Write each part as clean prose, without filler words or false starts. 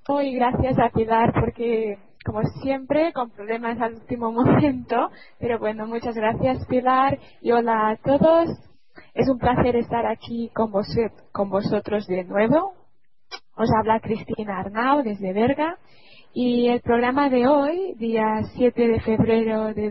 Y gracias a Pilar porque, como siempre, con problemas al último momento. Pero bueno, muchas gracias Pilar y hola a todos. Es un placer estar aquí con vosotros de nuevo. Os habla Cristina Arnau desde Berga. Y el programa de hoy, día 7 de febrero de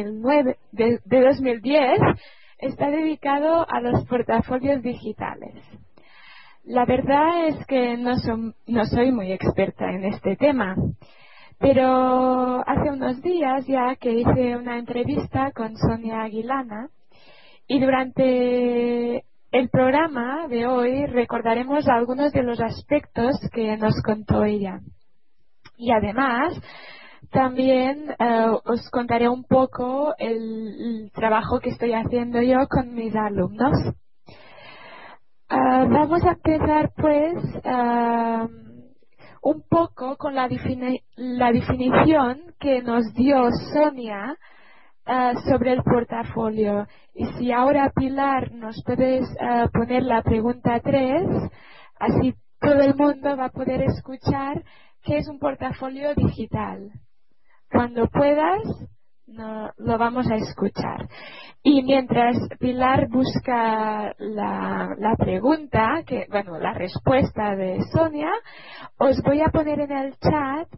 2010, está dedicado a los portafolios digitales. La verdad es que no soy muy experta en este tema, pero hace unos días ya que hice una entrevista con Sonia Aguilana y durante el programa de hoy recordaremos algunos de los aspectos que nos contó ella. Y además, también os contaré un poco el trabajo que estoy haciendo yo con mis alumnos. Vamos a empezar pues un poco con la definición que nos dio Sonia sobre el portafolio. Y si ahora Pilar nos puedes poner la pregunta 3, así todo el mundo va a poder escuchar qué es un portafolio digital. Cuando puedas, lo vamos a escuchar. Y mientras Pilar busca la pregunta, la respuesta de Sonia, os voy a poner en el chat,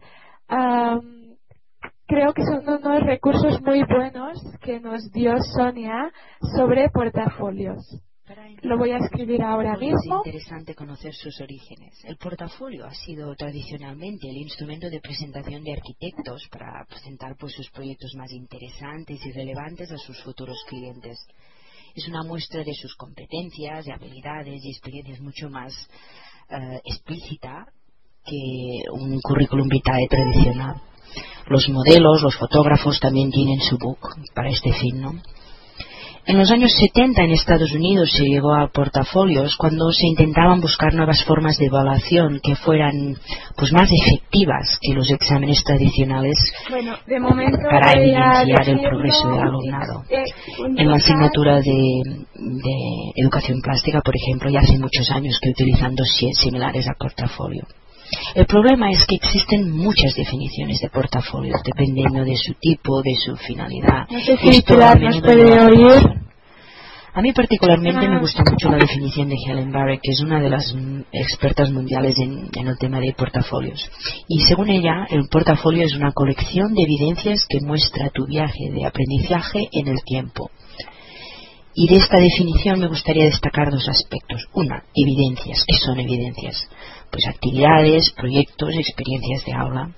creo que son unos recursos muy buenos que nos dio Sonia sobre portafolios. Lo voy a escribir ahora mismo. Es interesante conocer sus orígenes. El portafolio ha sido tradicionalmente el instrumento de presentación de arquitectos para presentar pues sus proyectos más interesantes y relevantes a sus futuros clientes. Es una muestra de sus competencias y habilidades y experiencias mucho más explícita que un currículum vitae tradicional. Los modelos, los fotógrafos también tienen su book para este fin, ¿no? En los años 70 en Estados Unidos se llegó a portafolios cuando se intentaban buscar nuevas formas de evaluación que fueran pues más efectivas que los exámenes tradicionales para evidenciar el progreso del alumnado. En la asignatura de educación plástica, por ejemplo, ya hace muchos años que utilizan dossiers similares a portafolio. El problema es que existen muchas definiciones de portafolios dependiendo de su tipo, de su finalidad. No sé si Pilar nos puede oír. A mí particularmente me gusta mucho la definición de Helen Barrett, que es una de las expertas mundiales en el tema de portafolios. Y según ella, el portafolio es una colección de evidencias que muestra tu viaje de aprendizaje en el tiempo. Y de esta definición me gustaría destacar dos aspectos. Una, evidencias. ¿Qué son evidencias? Pues actividades, proyectos, experiencias de aula.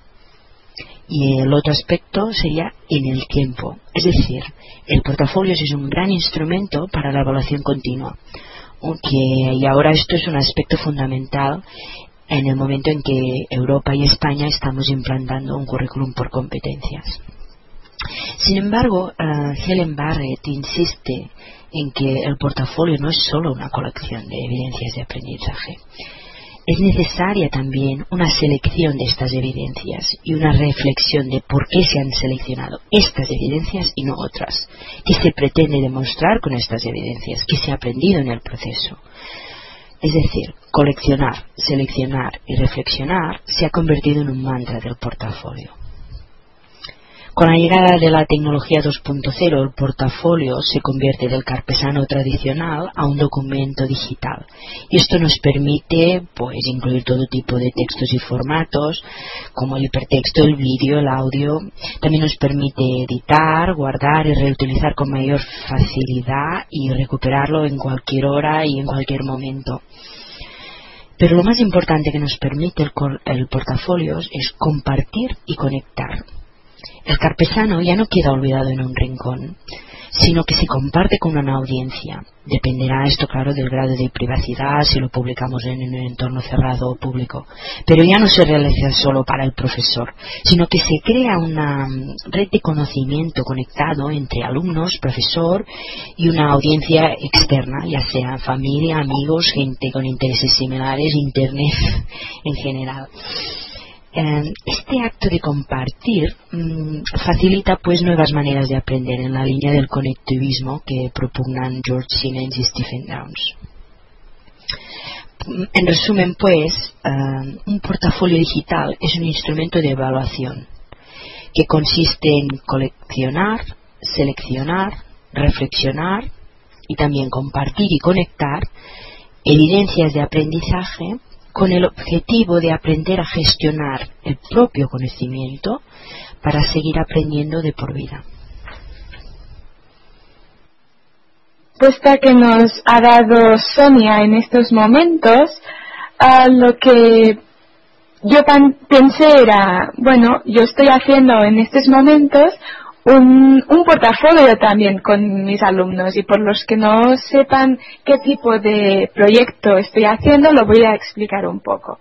Y el otro aspecto sería en el tiempo. Es decir, el portafolio es un gran instrumento para la evaluación continua. Y ahora esto es un aspecto fundamental en el momento en que Europa y España estamos implantando un currículum por competencias. Sin embargo, Helen Barrett insiste en que el portafolio no es solo una colección de evidencias de aprendizaje. Es necesaria también una selección de estas evidencias y una reflexión de por qué se han seleccionado estas evidencias y no otras. ¿Qué se pretende demostrar con estas evidencias? ¿Qué se ha aprendido en el proceso? Es decir, coleccionar, seleccionar y reflexionar se ha convertido en un mantra del portafolio. Con la llegada de la tecnología 2.0, el portafolio se convierte del carpesano tradicional a un documento digital. Y esto nos permite pues incluir todo tipo de textos y formatos, como el hipertexto, el vídeo, el audio. También nos permite editar, guardar y reutilizar con mayor facilidad y recuperarlo en cualquier hora y en cualquier momento. Pero lo más importante que nos permite el portafolio es compartir y conectar. El carpesano ya no queda olvidado en un rincón, sino que se comparte con una audiencia. Dependerá esto, claro, del grado de privacidad, si lo publicamos en un entorno cerrado o público. Pero ya no se realiza solo para el profesor, sino que se crea una red de conocimiento conectado entre alumnos, profesor y una audiencia externa, ya sea familia, amigos, gente con intereses similares, internet en general. Este acto de compartir facilita pues nuevas maneras de aprender en la línea del conectivismo que propugnan George Siemens y Stephen Downes. En resumen, pues, un portafolio digital es un instrumento de evaluación que consiste en coleccionar, seleccionar, reflexionar y también compartir y conectar evidencias de aprendizaje con el objetivo de aprender a gestionar el propio conocimiento para seguir aprendiendo de por vida. La respuesta que nos ha dado Sonia en estos momentos, lo que yo pensé era, bueno, yo estoy haciendo en estos momentos un portafolio también con mis alumnos, y por los que no sepan qué tipo de proyecto estoy haciendo, lo voy a explicar un poco.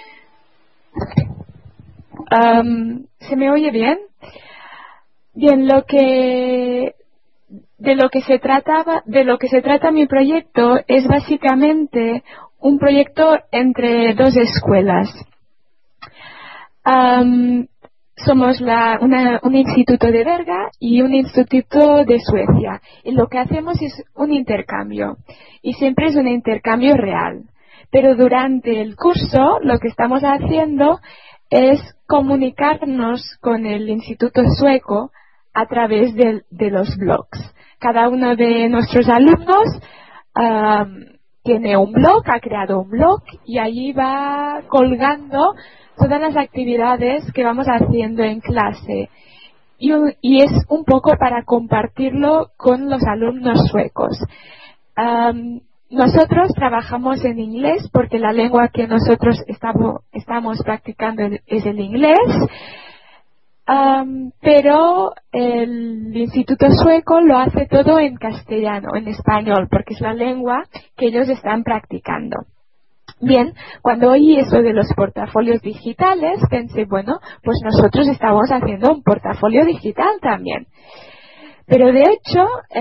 ¿Se me oye bien? Bien, de lo que se trata mi proyecto es básicamente un proyecto entre dos escuelas. Somos un instituto de Berga y un instituto de Suecia, y lo que hacemos es un intercambio, y siempre es un intercambio real. Pero durante el curso lo que estamos haciendo es comunicarnos con el instituto sueco a través de los blogs. Cada uno de nuestros alumnos tiene un blog, ha creado un blog, y allí va colgando todas las actividades que vamos haciendo en clase, y es un poco para compartirlo con los alumnos suecos. Nosotros trabajamos en inglés porque la lengua que nosotros estamos practicando es el inglés, pero el Instituto Sueco lo hace todo en castellano, en español, porque es la lengua que ellos están practicando. Bien, cuando oí eso de los portafolios digitales, pensé, bueno, pues nosotros estamos haciendo un portafolio digital también. Pero de hecho,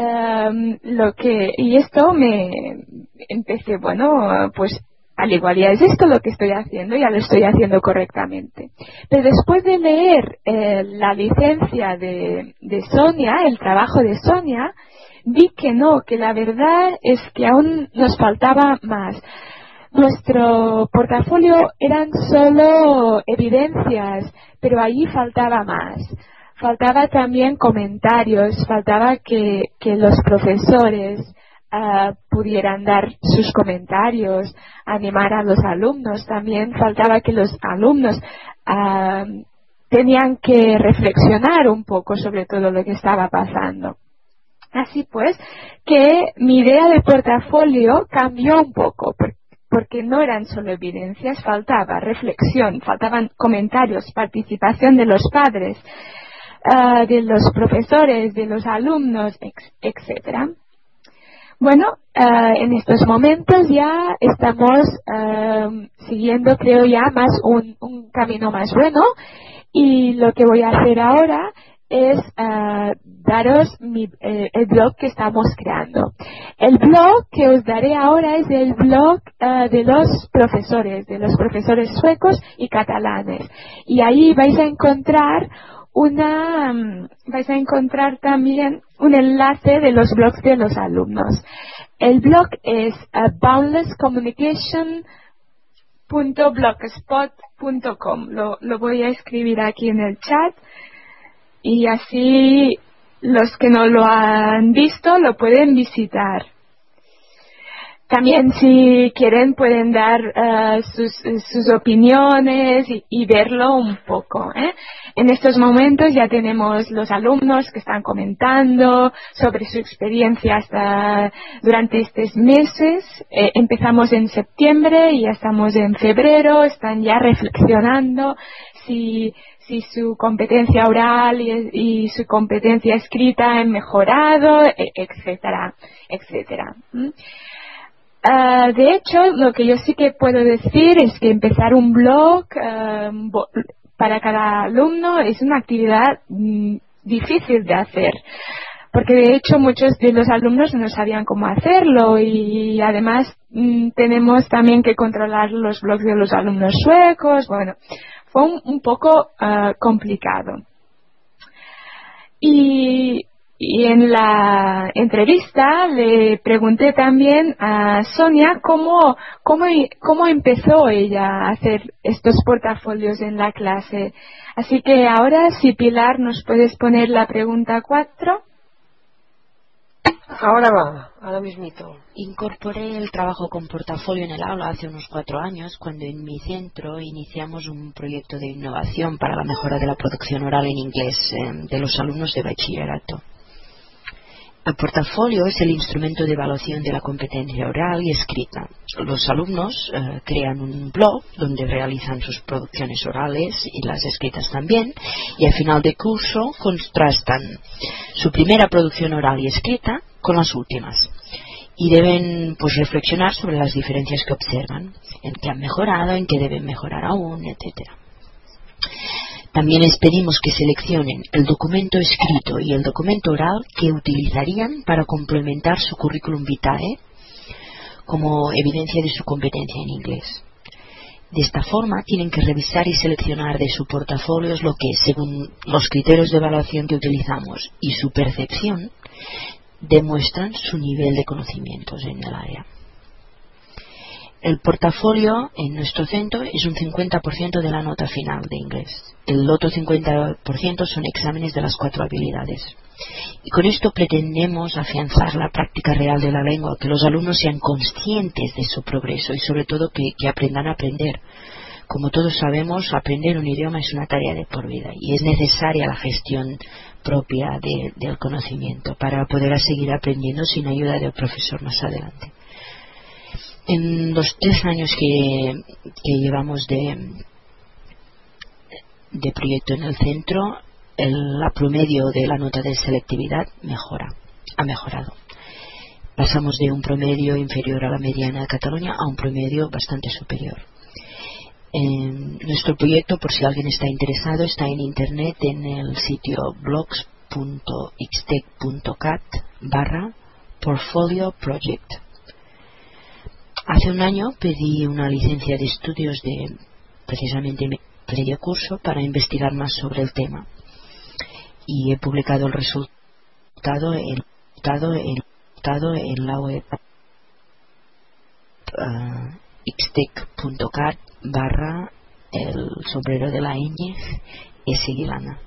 empecé, bueno, pues al igual ya es esto lo que estoy haciendo, ya lo estoy haciendo correctamente. Pero después de leer la licencia de Sonia, el trabajo de Sonia, vi que no, que la verdad es que aún nos faltaba más. Nuestro portafolio eran solo evidencias, pero allí faltaba más. Faltaba también comentarios, faltaba que los profesores pudieran dar sus comentarios, animar a los alumnos. También faltaba que los alumnos tenían que reflexionar un poco sobre todo lo que estaba pasando. Así pues, que mi idea de portafolio cambió un poco, porque no eran solo evidencias, faltaba reflexión, faltaban comentarios, participación de los padres, de los profesores, de los alumnos, etcétera. Bueno, en estos momentos ya estamos siguiendo, creo ya, más un camino más bueno, y lo que voy a hacer ahora es daros el blog que estamos creando. El blog que os daré ahora es el blog de los profesores suecos y catalanes, y ahí vais a encontrar también un enlace de los blogs de los alumnos. El blog es boundlesscommunication.blogspot.com. Lo voy a escribir aquí en el chat, y así los que no lo han visto lo pueden visitar. También, si quieren, pueden dar sus opiniones y verlo un poco. En estos momentos ya tenemos los alumnos que están comentando sobre su experiencia durante estos meses. Empezamos en septiembre y ya estamos en febrero. Están ya reflexionando si su competencia oral y su competencia escrita han mejorado, etcétera, etcétera. De hecho, lo que yo sí que puedo decir es que empezar un blog para cada alumno es una actividad difícil de hacer, porque de hecho muchos de los alumnos no sabían cómo hacerlo, y además tenemos también que controlar los blogs de los alumnos suecos. Bueno, fue un poco complicado. Y Y en la entrevista le pregunté también a Sonia cómo empezó ella a hacer estos portafolios en la clase. Así que ahora, si Pilar, nos puedes poner la pregunta 4. Ahora mismito. Incorporé el trabajo con portafolio en el aula hace unos 4 años, cuando en mi centro iniciamos un proyecto de innovación para la mejora de la producción oral en inglés de los alumnos de bachillerato. El portafolio es el instrumento de evaluación de la competencia oral y escrita. Los alumnos crean un blog donde realizan sus producciones orales y las escritas también, y al final del curso contrastan su primera producción oral y escrita con las últimas. Y deben reflexionar sobre las diferencias que observan, en qué han mejorado, en qué deben mejorar aún, etcétera. También les pedimos que seleccionen el documento escrito y el documento oral que utilizarían para complementar su currículum vitae como evidencia de su competencia en inglés. De esta forma, tienen que revisar y seleccionar de su portafolio lo que, según los criterios de evaluación que utilizamos y su percepción, demuestran su nivel de conocimientos en el área. El portafolio en nuestro centro es un 50% de la nota final de inglés. El otro 50% son exámenes de las 4 habilidades. Y con esto pretendemos afianzar la práctica real de la lengua, que los alumnos sean conscientes de su progreso y sobre todo que aprendan a aprender. Como todos sabemos, aprender un idioma es una tarea de por vida y es necesaria la gestión propia del conocimiento para poder seguir aprendiendo sin ayuda del profesor más adelante. En los 3 años que llevamos de proyecto en el centro, la promedio de la nota de selectividad ha mejorado. Pasamos de un promedio inferior a la mediana de Cataluña a un promedio bastante superior. Nuestro proyecto, por si alguien está interesado, está en internet en el sitio blogs.ixtec.cat/portfolio project. Hace un año pedí una licencia de estudios de precisamente medio curso para investigar más sobre el tema y he publicado el resultado en la web ixtec.cat /el sombrero de la ñ S Guilana.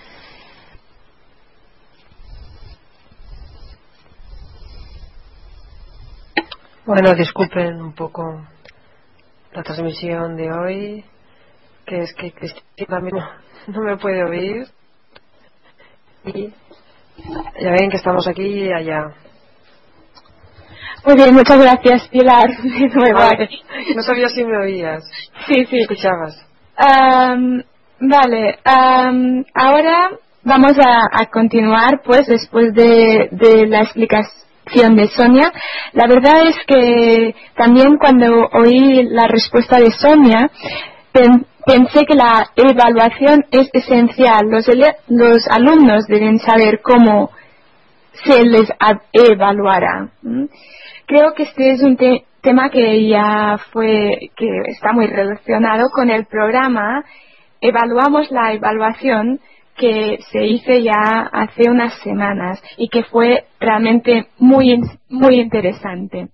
Bueno, disculpen un poco la transmisión de hoy, que es que Cristina no me puede oír y ya ven que estamos aquí y allá. Muy bien, muchas gracias, Pilar. De nuevo. No sabía si me oías. Sí. ¿Escuchabas? Vale, ahora vamos a continuar, pues, después de la explicación de Sonia. La verdad es que también cuando oí la respuesta de Sonia, pensé que la evaluación es esencial. Los alumnos deben saber cómo se les evaluará. Creo que este es un tema que está muy relacionado con el programa. Evaluamos la evaluación que se hizo ya hace unas semanas y que fue realmente muy interesante.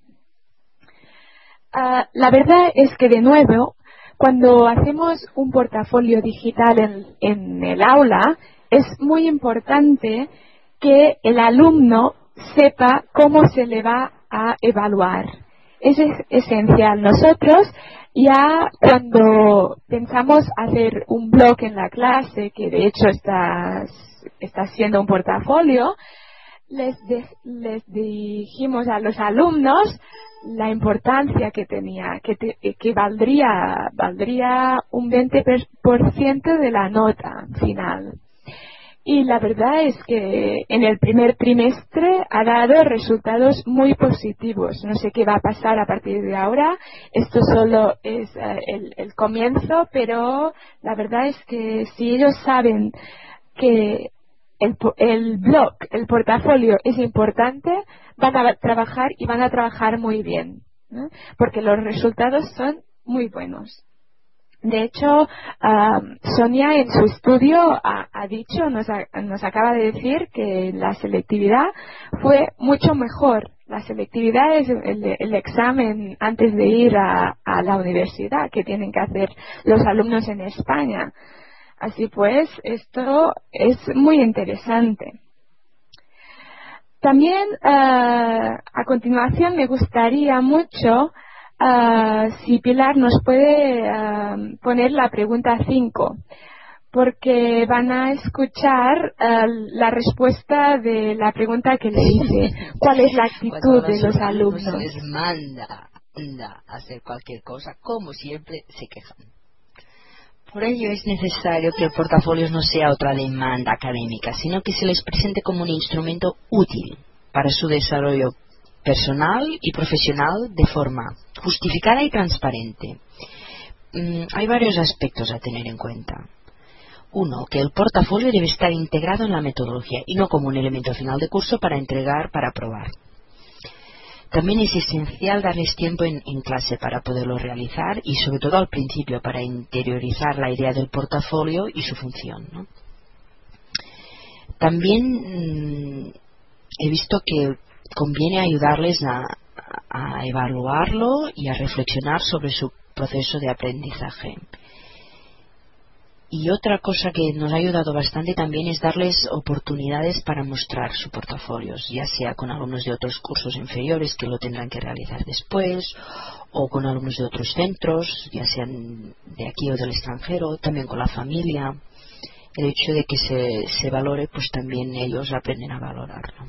La verdad es que, de nuevo, cuando hacemos un portafolio digital en el aula, es muy importante que el alumno sepa cómo se le va a evaluar. Es esencial. Nosotros, ya cuando pensamos hacer un blog en la clase, que de hecho está siendo un portafolio, les dijimos a los alumnos la importancia que tenía, que valdría un 20% de la nota final. Y la verdad es que en el primer trimestre ha dado resultados muy positivos. No sé qué va a pasar a partir de ahora. Esto solo es el comienzo, pero la verdad es que si ellos saben que el blog, el portafolio es importante, van a trabajar muy bien, ¿no? Porque los resultados son muy buenos. De hecho, Sonia en su estudio ha dicho, nos acaba de decir que la selectividad fue mucho mejor. La selectividad es el examen antes de ir a la universidad que tienen que hacer los alumnos en España. Así pues, esto es muy interesante. También, a continuación, me gustaría mucho si Pilar nos puede poner la pregunta 5, porque van a escuchar la respuesta de la pregunta que le hice. ¿Cuál es la actitud de los alumnos? Les manda a hacer cualquier cosa, como siempre se quejan. Por ello es necesario que el portafolio no sea otra demanda académica, sino que se les presente como un instrumento útil para su desarrollo personal y profesional de forma justificada y transparente. Hay varios aspectos a tener en cuenta. Uno, que el portafolio debe estar integrado en la metodología y no como un elemento final de curso para entregar, para aprobar. También es esencial darles tiempo en clase para poderlo realizar y sobre todo al principio para interiorizar la idea del portafolio y su función, ¿no? También he visto que conviene ayudarles a evaluarlo y a reflexionar sobre su proceso de aprendizaje. Y otra cosa que nos ha ayudado bastante también es darles oportunidades para mostrar su portafolio, ya sea con alumnos de otros cursos inferiores que lo tendrán que realizar después, o con alumnos de otros centros, ya sean de aquí o del extranjero, también con la familia. El hecho de que se valore, pues también ellos aprenden a valorarlo.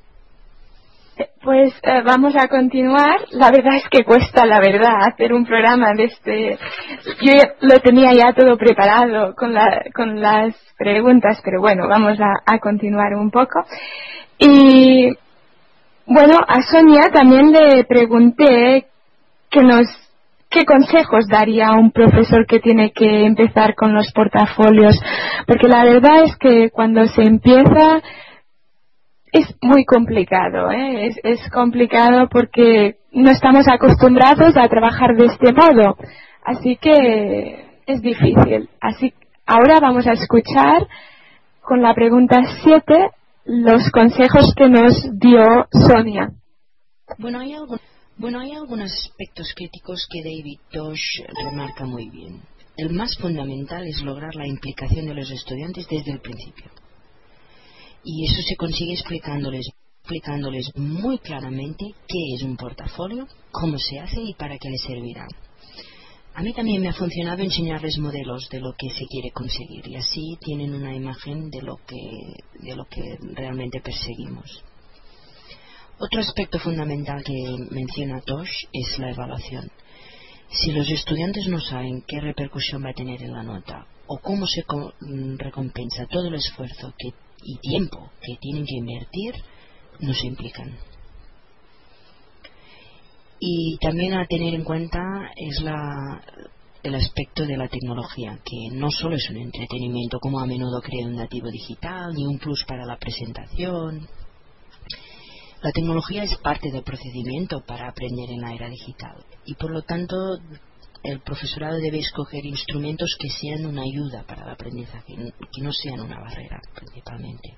Pues vamos a continuar. La verdad es que cuesta, la verdad, hacer un programa de este. Yo lo tenía ya todo preparado con las preguntas, pero bueno, vamos a continuar un poco. Y bueno, a Sonia también le pregunté qué consejos daría a un profesor que tiene que empezar con los portafolios, porque la verdad es que cuando se empieza es muy complicado, ¿eh? Es complicado porque no estamos acostumbrados a trabajar de este modo, así que es difícil. Así ahora vamos a escuchar con la pregunta 7 los consejos que nos dio Sonia. Bueno, hay algunos aspectos críticos que David Tosh remarca muy bien. El más fundamental es lograr la implicación de los estudiantes desde el principio. Y eso se consigue explicándoles muy claramente qué es un portafolio, cómo se hace y para qué les servirá. A mí también me ha funcionado enseñarles modelos de lo que se quiere conseguir y así tienen una imagen de lo que realmente perseguimos. Otro aspecto fundamental que menciona Tosh es la evaluación. Si los estudiantes no saben qué repercusión va a tener en la nota o cómo se recompensa todo el esfuerzo y tiempo que tienen que invertir, no se implican. Y también a tener en cuenta es el aspecto de la tecnología, que no solo es un entretenimiento como a menudo cree un nativo digital, ni un plus para la presentación. La tecnología es parte del procedimiento para aprender en la era digital y por lo tanto el profesorado debe escoger instrumentos que sean una ayuda para el aprendizaje, que no sean una barrera principalmente.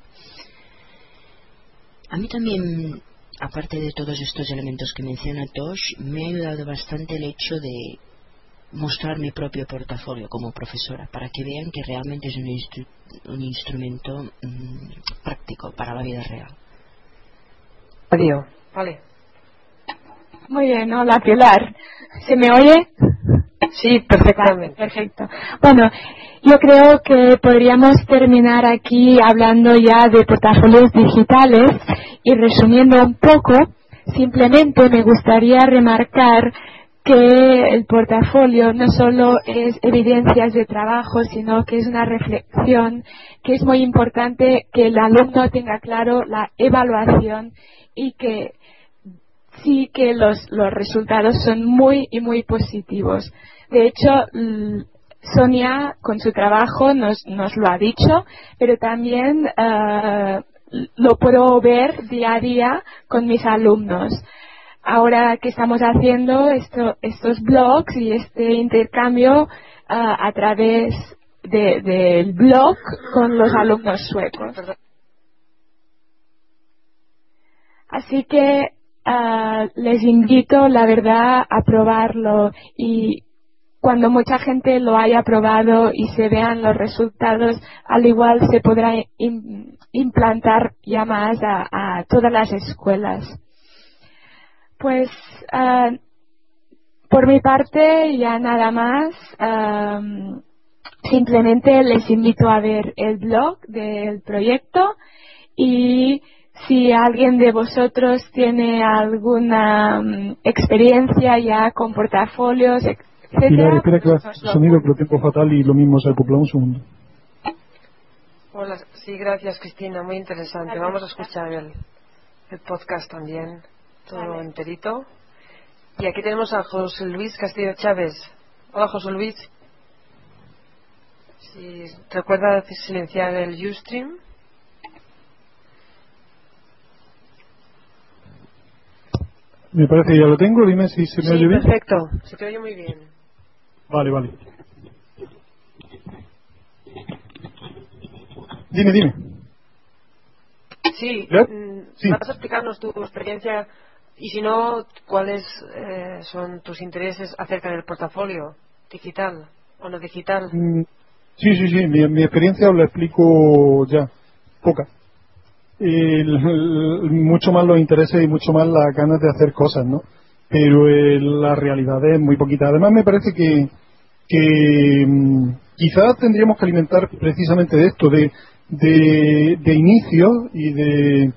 A mí también, aparte de todos estos elementos que menciona Tosh, me ha ayudado bastante el hecho de mostrar mi propio portafolio como profesora para que vean que realmente es un instrumento práctico para la vida real. Adiós. Vale. Muy bien, hola Pilar. ¿Se me oye? Sí, perfectamente. Vale, perfecto. Bueno, yo creo que podríamos terminar aquí hablando ya de portafolios digitales y resumiendo un poco, simplemente me gustaría remarcar que el portafolio no solo es evidencias de trabajo, sino que es una reflexión, que es muy importante que el alumno tenga claro la evaluación y que sí que los resultados son muy y muy positivos. De hecho, Sonia con su trabajo nos lo ha dicho, pero también lo puedo ver día a día con mis alumnos. Ahora que estamos haciendo estos blogs y este intercambio, a través del blog con los alumnos suecos. Así que les invito, la verdad, a probarlo, y cuando mucha gente lo haya probado y se vean los resultados, al igual se podrá implantar ya más a todas las escuelas. Pues por mi parte ya nada más. Simplemente les invito a ver el blog del proyecto, y si alguien de vosotros tiene alguna experiencia ya con portafolios, Pilar, etcétera, espera que va el sonido, pero tengo fatal y lo mismo se ha acoplado. Un segundo. Hola, sí, gracias Cristina, muy interesante. Vamos a escuchar el podcast también, todo enterito. Y aquí tenemos a José Luis Castillo Chávez. Hola José Luis. Si recuerda silenciar el Ustream. Me parece que ya lo tengo, dime si se me oye bien. Perfecto, se te oye muy bien. Vale. Dime. Sí, sí. Vas a explicarnos tu experiencia y si no, cuáles son tus intereses acerca del portafolio digital o no digital. Sí, mi experiencia os la explico ya, poca. Mucho más los intereses y mucho más las ganas de hacer cosas, ¿no? Pero la realidad es muy poquita. Además me parece que quizás tendríamos que alimentar precisamente de esto, de inicio y de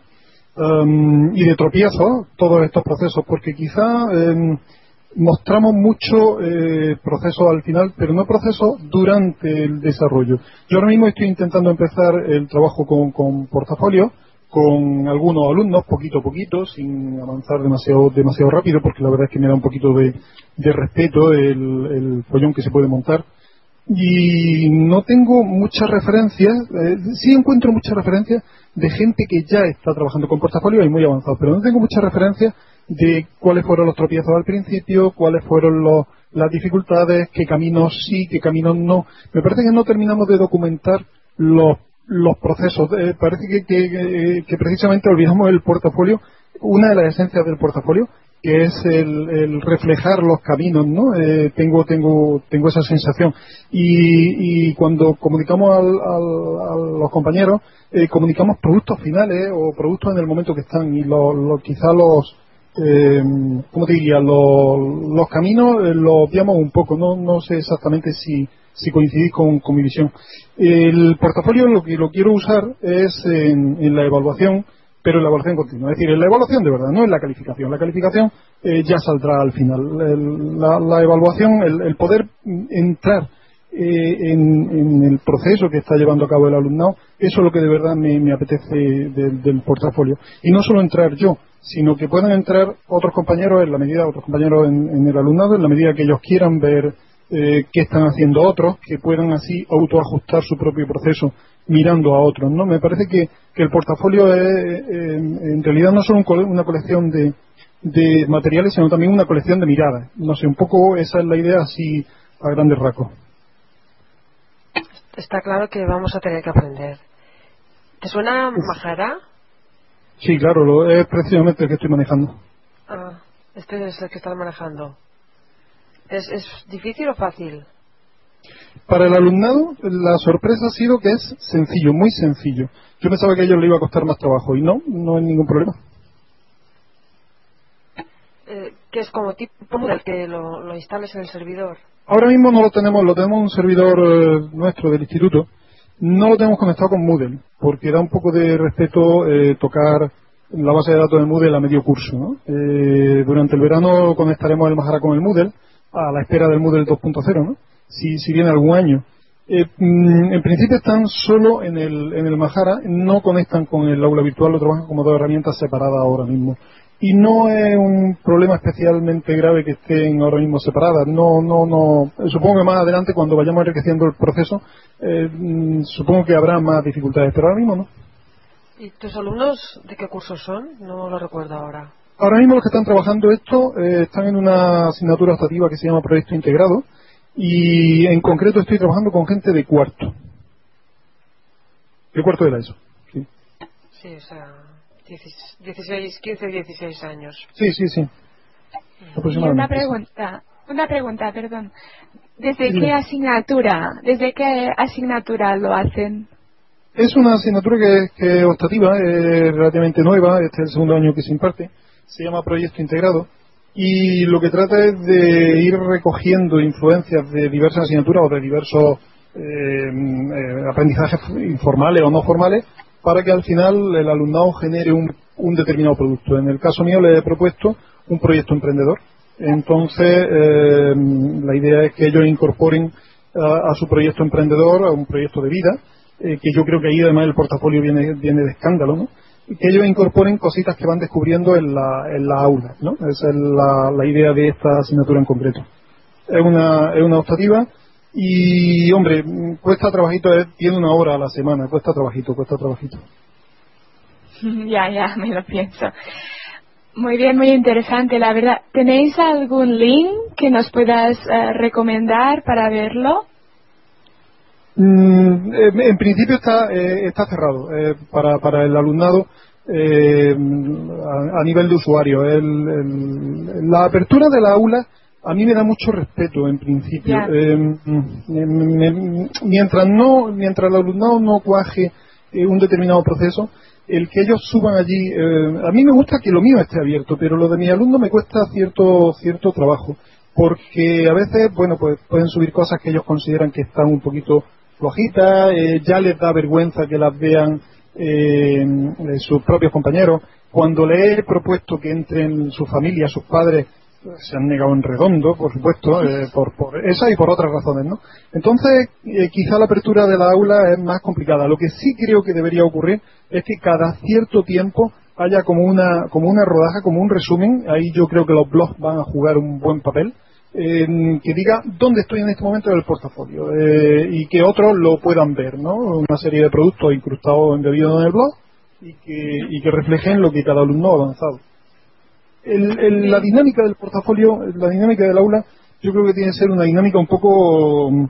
tropiezos todos estos procesos, porque quizá mostramos mucho procesos al final, pero no procesos durante el desarrollo. Yo ahora mismo estoy intentando empezar el trabajo con portafolio, con algunos alumnos, poquito a poquito, sin avanzar demasiado rápido, porque la verdad es que me da un poquito de respeto el follón que se puede montar. Y no tengo muchas referencias, sí encuentro muchas referencias de gente que ya está trabajando con portafolio y muy avanzado, pero no tengo muchas referencias de cuáles fueron los tropiezos al principio, cuáles fueron las dificultades, qué caminos sí, qué caminos no. Me parece que no terminamos de documentar los procesos. Parece que precisamente olvidamos el portafolio, una de las esencias del portafolio, que es el reflejar los caminos, ¿no? Tengo esa sensación. Y cuando comunicamos a los compañeros, comunicamos productos finales o productos en el momento que están, y quizá ¿cómo te diría? Los caminos los obviamos un poco, no sé exactamente si coincidís con mi visión. El portafolio lo que lo quiero usar es en la evaluación, pero en la evaluación continua, es decir, en la evaluación de verdad, no en la calificación. La calificación ya saldrá al final. La evaluación, el poder entrar en el proceso que está llevando a cabo el alumnado, eso es lo que de verdad me apetece del portafolio. Y no solo entrar yo, sino que puedan entrar otros compañeros en el alumnado, en la medida que ellos quieran ver qué están haciendo otros, que puedan así autoajustar su propio proceso mirando a otros, ¿no? Me parece que el portafolio es en realidad no solo una colección de materiales, sino también una colección de miradas. No sé, un poco esa es la idea así a grandes rasgos. Está claro que vamos a tener que aprender. ¿Te suena Mahara? Sí, claro, es precisamente el que estoy manejando. Este es el que estás manejando. ¿Es difícil o fácil? Para el alumnado, la sorpresa ha sido que es sencillo, muy sencillo. Yo pensaba que a ellos le iba a costar más trabajo y no hay ningún problema. ¿Qué es como tipo Moodle que lo instales en el servidor? Ahora mismo no lo tenemos en un servidor nuestro del instituto. No lo tenemos conectado con Moodle, porque da un poco de respeto tocar la base de datos de Moodle a medio curso, ¿no? Durante el verano conectaremos el Mahara con el Moodle, a la espera del Moodle 2.0, ¿no? Si viene algún año. En principio están solo en el Mahara, no conectan con el aula virtual, lo trabajan como dos herramientas separadas ahora mismo. Y no es un problema especialmente grave que estén ahora mismo separadas. No. Supongo que más adelante, cuando vayamos enriqueciendo el proceso, supongo que habrá más dificultades, pero ahora mismo no. ¿Y tus alumnos de qué cursos son? No lo recuerdo ahora. Ahora mismo los que están trabajando esto están en una asignatura optativa que se llama Proyecto Integrado, y en concreto estoy trabajando con gente de cuarto de la ESO. Sí, Sí, o sea, 16 años. sí. Y una pregunta, perdón. ¿Desde qué asignatura lo hacen? Es una asignatura que es optativa, es relativamente nueva, este es el segundo año que se imparte, se llama Proyecto Integrado, y lo que trata es de ir recogiendo influencias de diversas asignaturas o de diversos aprendizajes informales o no formales, para que al final el alumnado genere un determinado producto. En el caso mío le he propuesto un proyecto emprendedor. Entonces, la idea es que ellos incorporen a su proyecto emprendedor, a un proyecto de vida, que yo creo que ahí además el portafolio viene de escándalo, ¿no? Y que ellos incorporen cositas que van descubriendo en la aula, ¿no? Esa es la idea de esta asignatura en concreto. Es una optativa y, hombre, cuesta trabajito, tiene 1 hora a la semana, cuesta trabajito. Ya, me lo pienso. Muy bien, muy interesante, la verdad. ¿Tenéis algún link que nos puedas recomendar para verlo? En principio está cerrado para el alumnado a nivel de usuario. La apertura de la aula a mí me da mucho respeto en principio. Mientras el alumnado no cuaje un determinado proceso, el que ellos suban allí, a mí me gusta que lo mío esté abierto, pero lo de mi alumno me cuesta cierto trabajo, porque a veces, bueno, pues pueden subir cosas que ellos consideran que están un poquito flojitas, ya les da vergüenza que las vean sus propios compañeros. Cuando les he propuesto que entren su familia, sus padres, se han negado en redondo, por supuesto, por esa y por otras razones, ¿no? Entonces, quizá la apertura de la aula es más complicada. Lo que sí creo que debería ocurrir es que cada cierto tiempo haya como una rodaja, como un resumen. Ahí yo creo que los blogs van a jugar un buen papel, que diga dónde estoy en este momento en el portafolio, y que otros lo puedan ver, ¿no? Una serie de productos incrustados, embebidos en el blog, y que reflejen lo que cada alumno ha avanzado. La dinámica del portafolio, la dinámica del aula, yo creo que tiene que ser una dinámica un poco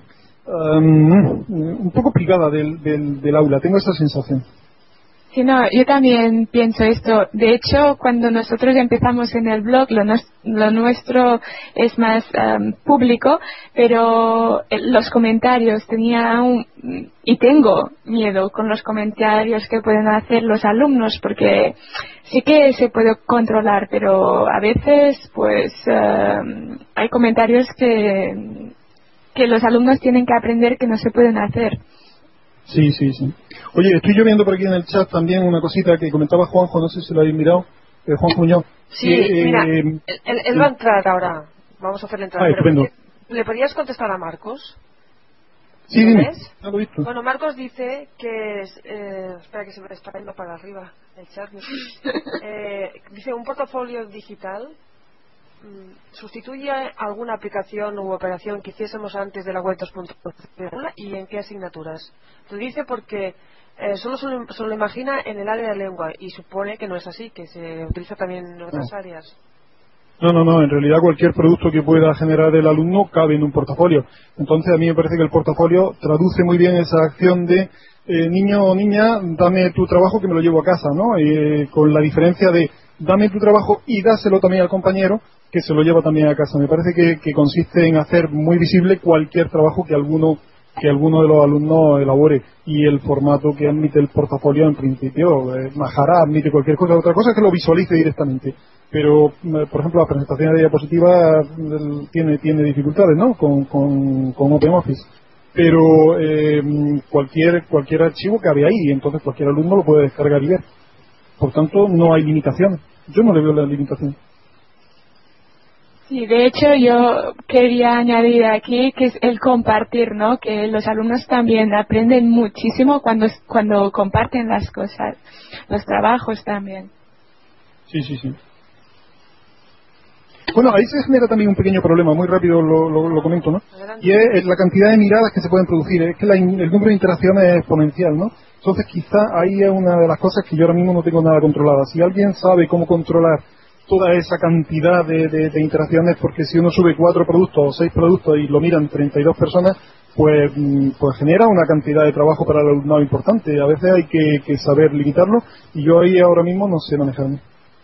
picada del aula. Tengo esa sensación. Sí, no, yo también pienso esto. De hecho, cuando nosotros empezamos en el blog, lo nuestro es más público, pero los comentarios y tengo miedo con los comentarios que pueden hacer los alumnos, porque sí que se puede controlar, pero a veces pues hay comentarios que los alumnos tienen que aprender que no se pueden hacer. Sí. Oye, estoy yo viendo por aquí en el chat también una cosita que comentaba Juanjo, no sé si lo habéis mirado, Juanjo Muñoz. Sí, mira, él va a entrar ahora, vamos a hacerle entrar. Estupendo. ¿Le podrías contestar a Marcos? Sí, dime. ¿Lo has visto? Bueno, Marcos dice que espera que se me está yendo para arriba el chat. Dice, un portafolio digital sustituye alguna aplicación u operación que hiciésemos antes de la web 2.0 y en qué asignaturas. Lo dice porque solo se lo imagina en el área de lengua y supone que no es así, que se utiliza también en otras áreas. No, en realidad cualquier producto que pueda generar el alumno cabe en un portafolio. Entonces a mí me parece que el portafolio traduce muy bien esa acción de niño o niña, dame tu trabajo que me lo llevo a casa, ¿no? Con la diferencia de dame tu trabajo y dáselo también al compañero que se lo lleva también a casa. Me parece que consiste en hacer muy visible cualquier trabajo que alguno de los alumnos elabore, y el formato que admite el portafolio en principio, Mahara admite cualquier cosa. Otra cosa es que lo visualice directamente, pero por ejemplo la presentación de diapositivas tiene dificultades, ¿no? con OpenOffice, pero cualquier archivo cabe ahí y entonces cualquier alumno lo puede descargar y ver. Por tanto no hay limitaciones, yo no le veo la limitación. Sí, de hecho yo quería añadir aquí que es el compartir, ¿no? Que los alumnos también aprenden muchísimo cuando comparten las cosas, los trabajos también. Sí. Bueno, ahí se genera también un pequeño problema, muy rápido lo comento, ¿no? Y es la cantidad de miradas que se pueden producir. Es que el número de interacciones es exponencial, ¿no? Entonces quizá ahí es una de las cosas que yo ahora mismo no tengo nada controlada. Si alguien sabe cómo controlar toda esa cantidad de interacciones, porque si uno sube 4 productos o 6 productos y lo miran 32 personas, pues genera una cantidad de trabajo para el alumnado importante. A veces hay que saber limitarlo, y yo ahí ahora mismo no sé manejarme.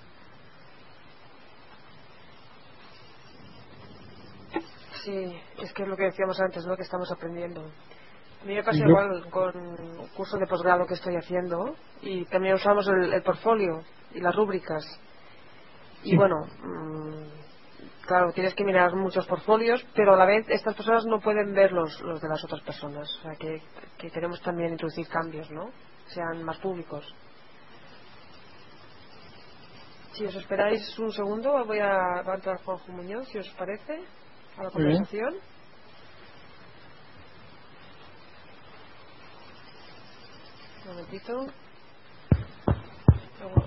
Sí, es que es lo que decíamos antes, ¿no? Que estamos aprendiendo. A mí me pasa igual con un curso de posgrado que estoy haciendo, y también usamos el portfolio y las rúbricas. Y bueno, claro, tienes que mirar muchos portfolios, pero a la vez estas personas no pueden ver los de las otras personas. O sea que queremos también introducir cambios, ¿no? Sean más públicos. Si os esperáis un segundo, va a entrar Juanjo Muñoz, si os parece, a la conversación. Un momentito. Luego,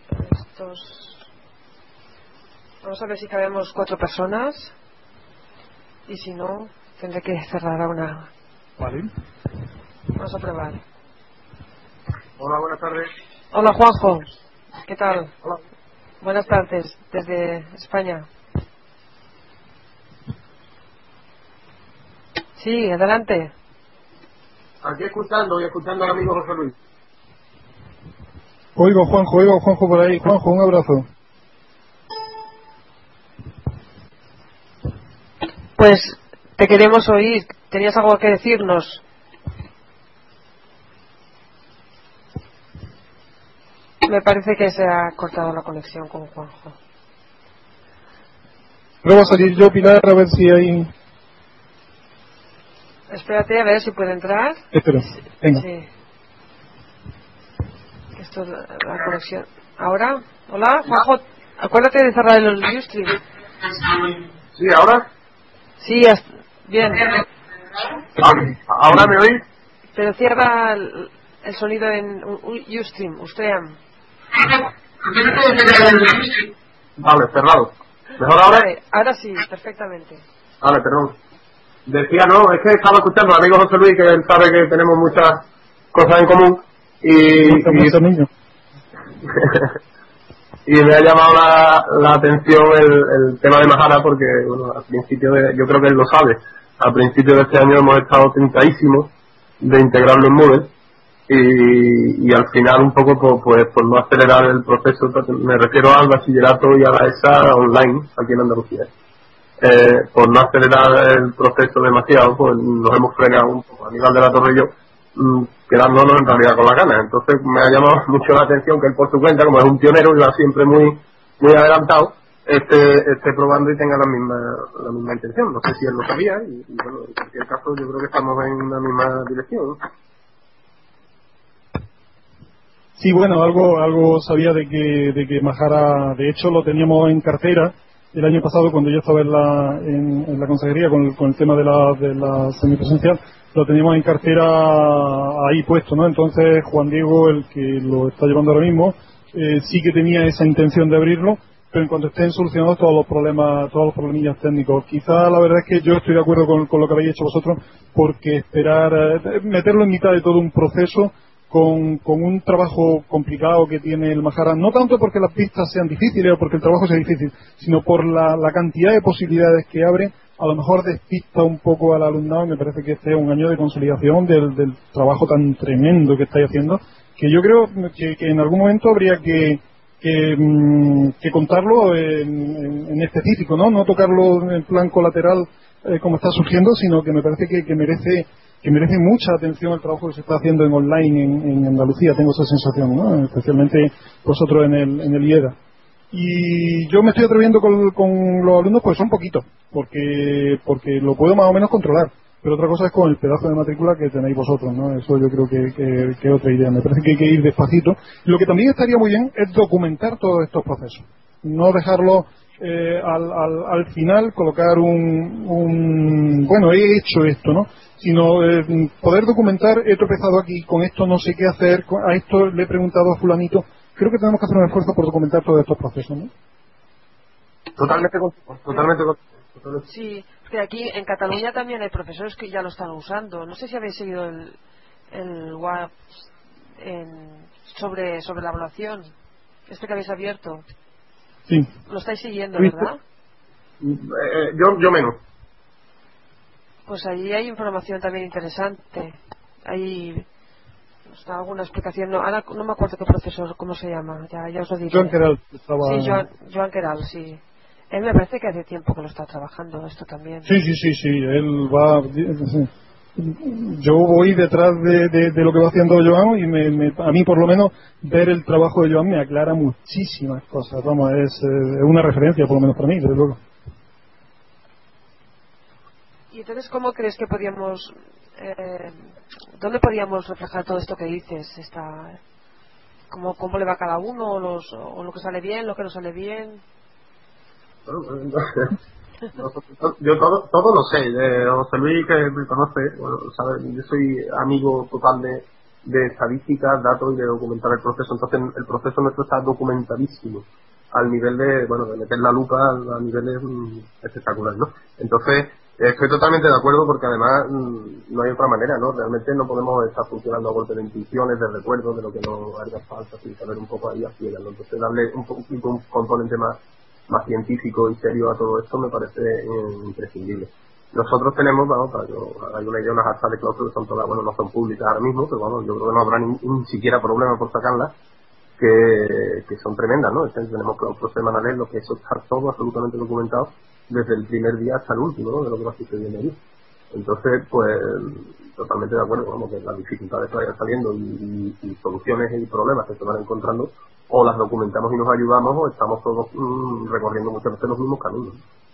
vamos a ver si cabemos 4 personas, y si no, tendré que cerrar a una. Vale. Vamos a probar. Hola, buenas tardes. Hola, Juanjo. ¿Qué tal? Hola. Buenas tardes, desde España. Sí, adelante. Aquí escuchando al amigo José Luis. Oigo Juanjo por ahí. Juanjo, un abrazo. Pues te queremos oír. ¿Tenías algo que decirnos? Me parece que se ha cortado la conexión con Juanjo. Luego a salir yo, Pilar, a ver si hay... Espérate a ver si puede entrar. Espera, venga. Sí. Esto es la conexión. ¿Ahora? Hola, Juanjo. Acuérdate de cerrar el Ustream. Sí, ¿ahora? Sí, bien. ¿Ahora me oís? Pero cierra el sonido en Ustream. Vale, cerrado. ¿Mejor ahora? Vale, ahora sí, perfectamente. Vale, perdón. Decía, no, es que estaba escuchando al amigo José Luis, que él sabe que tenemos muchas cosas en común, y me ha llamado la atención el tema de Mahara, porque bueno, al principio yo creo que él lo sabe, al principio de este año hemos estado tentadísimos de integrarlo en Moodle, y al final un poco por no acelerar el proceso, me refiero al bachillerato y a la ESA online aquí en Andalucía. Por no acelerar el proceso demasiado, pues nos hemos frenado un poco a nivel de la torre y yo, quedándonos en realidad con la gana. Entonces me ha llamado mucho la atención que él por su cuenta, como es un pionero y va siempre muy adelantado, esté probando y tenga la misma intención. No sé si él lo sabía, y bueno, en cualquier caso yo creo que estamos en la misma dirección, ¿no? Sí, bueno, algo sabía de que Mahara, de hecho lo teníamos en cartera el año pasado cuando yo estaba en la consejería con el tema de la semipresencial, lo teníamos en cartera ahí puesto, ¿no? Entonces Juan Diego, el que lo está llevando ahora mismo, sí que tenía esa intención de abrirlo, pero en cuanto estén solucionados todos los problemillas técnicos. Quizá la verdad es que yo estoy de acuerdo con lo que habéis hecho vosotros, porque meterlo en mitad de todo un proceso con un trabajo complicado que tiene el Mahara, no tanto porque las pistas sean difíciles o porque el trabajo sea difícil, sino por la cantidad de posibilidades que abre, a lo mejor despista un poco al alumnado. Me parece que este es un año de consolidación del trabajo tan tremendo que estáis haciendo, que yo creo que en algún momento habría que contarlo en específico, no tocarlo en plan colateral como está surgiendo, sino que me parece que merece mucha atención el trabajo que se está haciendo en online en Andalucía. Tengo esa sensación, ¿no? Especialmente vosotros en el IEDA. Y yo me estoy atreviendo con los alumnos, pues son poquitos, porque lo puedo más o menos controlar. Pero otra cosa es con el pedazo de matrícula que tenéis vosotros, ¿no? Eso yo creo que es otra idea. Me parece que hay que ir despacito. Lo que también estaría muy bien es documentar todos estos procesos. No dejarlo al final, colocar bueno, he hecho esto, ¿no? Sino poder documentar, he tropezado aquí, con esto no sé qué hacer, a esto le he preguntado a fulanito. Creo que tenemos que hacer un esfuerzo por documentar todos estos procesos, ¿no? Totalmente. Sí, que aquí en Cataluña también hay profesores que ya lo están usando. No sé si habéis seguido el web sobre la evaluación, que habéis abierto. Sí. Lo estáis siguiendo, ¿Viste? ¿verdad? Yo menos. Pues allí hay información también interesante. Hay alguna explicación. No, ahora no me acuerdo qué profesor, cómo se llama. Ya os lo diré. Joan Queralt estaba... Sí, Joan Queralt, sí. Él me parece que hace tiempo que lo está trabajando, esto también. Sí, él va... Yo voy detrás de lo que va haciendo Joan y a mí por lo menos ver el trabajo de Joan me aclara muchísimas cosas. Vamos, es una referencia por lo menos para mí, desde luego. Y entonces, ¿cómo crees que podríamos... ¿dónde podríamos reflejar todo esto que dices? ¿Cómo le va a cada uno? O lo que sale bien, lo que no sale bien. Yo todo lo sé. José Luis, que me conoce, bueno, sabe, yo soy amigo total de estadísticas, datos y de documentar el proceso. Entonces el proceso nuestro está documentadísimo al nivel de meter la lupa a niveles espectaculares, ¿no? Entonces estoy totalmente de acuerdo, porque además no hay otra manera, ¿no? Realmente no podemos estar funcionando a golpe de intuiciones, de recuerdos, de lo que nos haga falta, sin saber un poco ahí a ciegas, ¿no? Entonces darle un componente más científico y serio a todo esto me parece imprescindible. Nosotros tenemos, hay una idea, unas actas de cláusula que son todas, no son públicas ahora mismo, pero vamos, yo creo que no habrá ni siquiera problema por sacarlas, que son tremendas, ¿no? Tenemos cláusulas semanales, lo que eso está todo absolutamente documentado desde el primer día hasta el último, ¿no? De lo que va sucediendo allí. Entonces, pues, totalmente de acuerdo, vamos, que las dificultades que vayan saliendo y soluciones y problemas que se van encontrando, o las documentamos y nos ayudamos, o estamos todos recorriendo muchas veces los mismos caminos.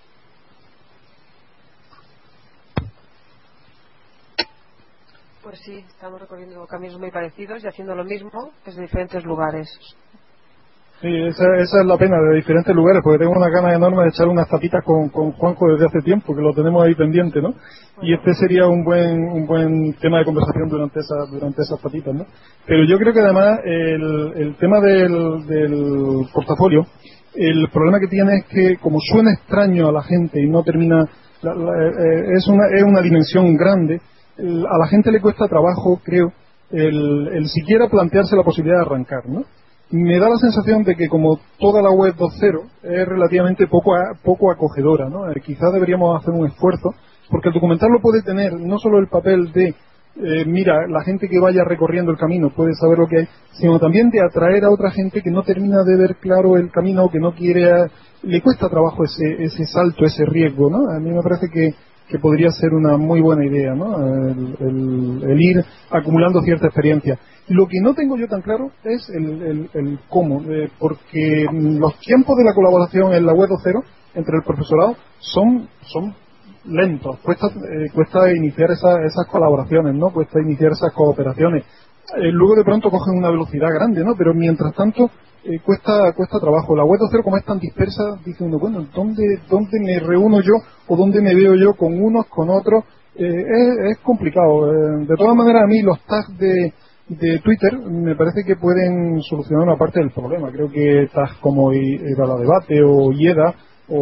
Pues sí, estamos recorriendo caminos muy parecidos y haciendo lo mismo desde diferentes lugares. Sí, esa es la pena, de diferentes lugares, porque tengo una gana enorme de echar unas tapitas con Juanjo desde hace tiempo, que lo tenemos ahí pendiente, ¿no? Y este sería un buen tema de conversación durante esas tapitas, ¿no? Pero yo creo que además el tema del portafolio, el problema que tiene es que, como suena extraño a la gente y no termina, es una dimensión grande, a la gente le cuesta trabajo, creo, el siquiera plantearse la posibilidad de arrancar, ¿no? Me da la sensación de que, como toda la web 2.0 es relativamente poco acogedora, ¿no? Quizás deberíamos hacer un esfuerzo, porque el documental lo puede tener no solo el papel de mira, la gente que vaya recorriendo el camino puede saber lo que hay, sino también de atraer a otra gente que no termina de ver claro el camino, o que no quiere, le cuesta trabajo ese salto, ese riesgo, ¿no? A mí me parece que podría ser una muy buena idea, ¿no? El ir acumulando cierta experiencia. Lo que no tengo yo tan claro es el cómo, porque los tiempos de la colaboración en la web 2.0 entre el profesorado son lentos, cuesta iniciar esas colaboraciones, ¿no? Cuesta iniciar esas cooperaciones. Luego de pronto cogen una velocidad grande, ¿no? Pero mientras tanto cuesta trabajo. La web 2.0, como es tan dispersa, dice uno, bueno, ¿dónde me reúno yo o dónde me veo yo con unos, con otros? Es complicado. De todas maneras, a mí los tags de Twitter me parece que pueden solucionar una parte del problema. Creo que tags como Era Debate o IEDA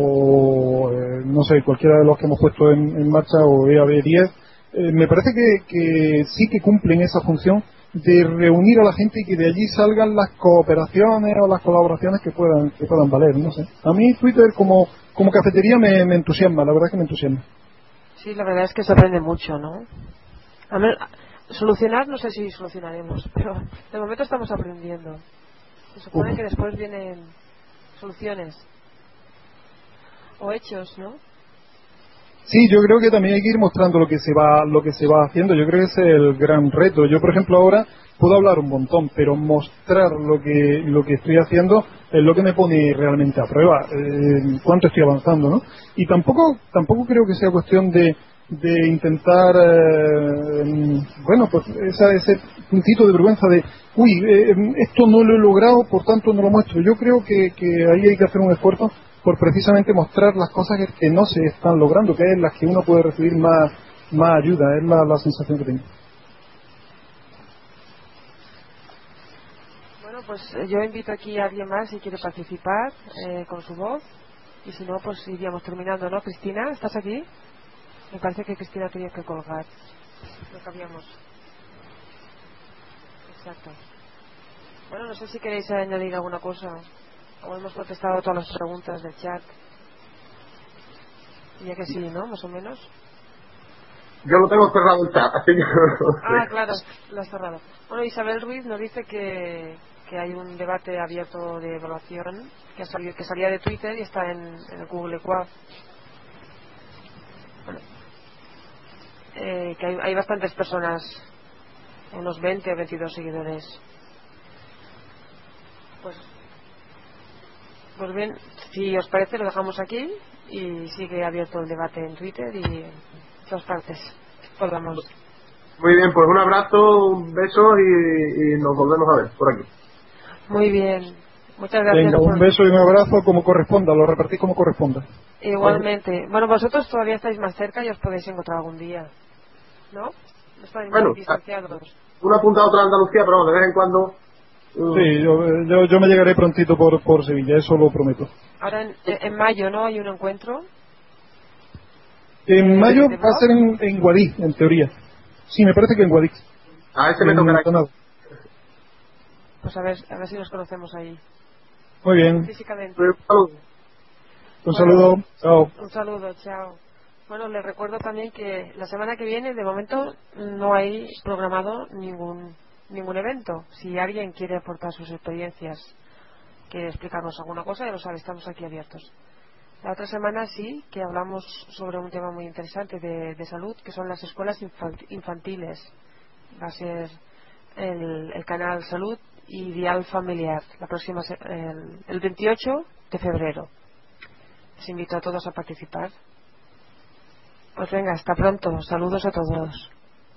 o no sé, cualquiera de los que hemos puesto en marcha, o EAB10, me parece que sí que cumplen esa función de reunir a la gente y que de allí salgan las cooperaciones o las colaboraciones que puedan valer, no sé. A mí Twitter como cafetería me entusiasma, la verdad es que me entusiasma. Sí, la verdad es que se aprende mucho, ¿no? A ver, solucionar, no sé si solucionaremos, pero de momento estamos aprendiendo. Se supone que después vienen soluciones o hechos, ¿no? Sí, yo creo que también hay que ir mostrando lo que se va haciendo. Yo creo que ese es el gran reto. Yo, por ejemplo, ahora puedo hablar un montón, pero mostrar lo que estoy haciendo es lo que me pone realmente a prueba, cuánto estoy avanzando, ¿no? Y tampoco creo que sea cuestión de intentar, pues ese puntito de vergüenza de, esto no lo he logrado, por tanto no lo muestro. Yo creo que ahí hay que hacer un esfuerzo por precisamente mostrar las cosas que no se están logrando, que es las que uno puede recibir más ayuda, es la sensación que tengo. Bueno, pues yo invito aquí a alguien más si quiere participar con su voz, y si no, pues iríamos terminando, ¿no? Cristina, ¿estás aquí? Me parece que Cristina tenía que colgar. No cabíamos. Exacto. Bueno, no sé si queréis añadir alguna cosa. O hemos contestado todas las preguntas del chat. Ya que sí, ¿no? Más o menos. Yo lo tengo cerrado el chat, así que no sé. Ah, claro, lo has cerrado. Bueno, Isabel Ruiz nos dice que hay un debate abierto de evaluación que salía de Twitter y está en el Google Quad. Bueno, que hay bastantes personas, unos 20 o 22 seguidores. Pues bien, si os parece lo dejamos aquí y sigue abierto el debate en Twitter y en todas partes. Podamos. Muy bien, pues un abrazo, un beso y nos volvemos a ver por aquí. Muy bien, muchas gracias. Venga, un beso y un abrazo como corresponda, lo repartís como corresponda. Igualmente. Bueno, vosotros todavía estáis más cerca y os podéis encontrar algún día, ¿no? No estáis muy distanciados. Una punta a otra Andalucía, pero de vez en cuando. Sí, yo me llegaré prontito por Sevilla, eso lo prometo. Ahora en mayo, ¿no? Hay un encuentro. En mayo va a ser en Guadix, en teoría. Sí, me parece que en Guadix. A ese me tocará. Pues a ver si nos conocemos ahí. Muy bien. Físicamente. Un saludo. Chao. Un saludo, chao. Bueno, les recuerdo también que la semana que viene, de momento, no hay programado ningún evento. Si alguien quiere aportar sus experiencias, quiere explicarnos alguna cosa, ya lo sabe, estamos aquí abiertos. La otra semana sí que hablamos sobre un tema muy interesante de salud, que son las escuelas infantiles. Va a ser el canal Salud y Dial Familiar, la próxima el 28 de febrero. Les invito a todos a participar. Pues venga, hasta pronto. Saludos a todos.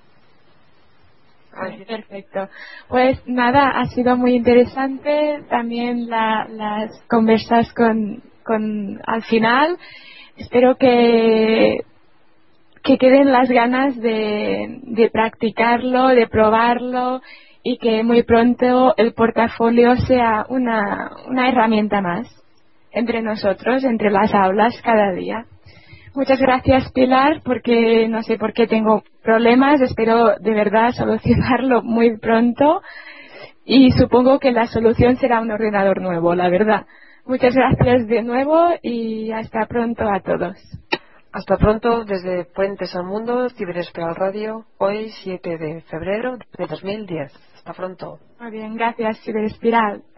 Perfecto. Pues nada, ha sido muy interesante también las conversas con al final. Espero que queden las ganas de practicarlo, de probarlo y que muy pronto el portafolio sea una herramienta más entre nosotros, entre las aulas cada día. Muchas gracias, Pilar, porque no sé por qué tengo problemas. Espero de verdad solucionarlo muy pronto y supongo que la solución será un ordenador nuevo, la verdad. Muchas gracias de nuevo y hasta pronto a todos. Hasta pronto desde Puentes al Mundo, Ciberespiral Radio, hoy 7 de febrero de 2010. Hasta pronto. Muy bien, gracias, Ciberespiral.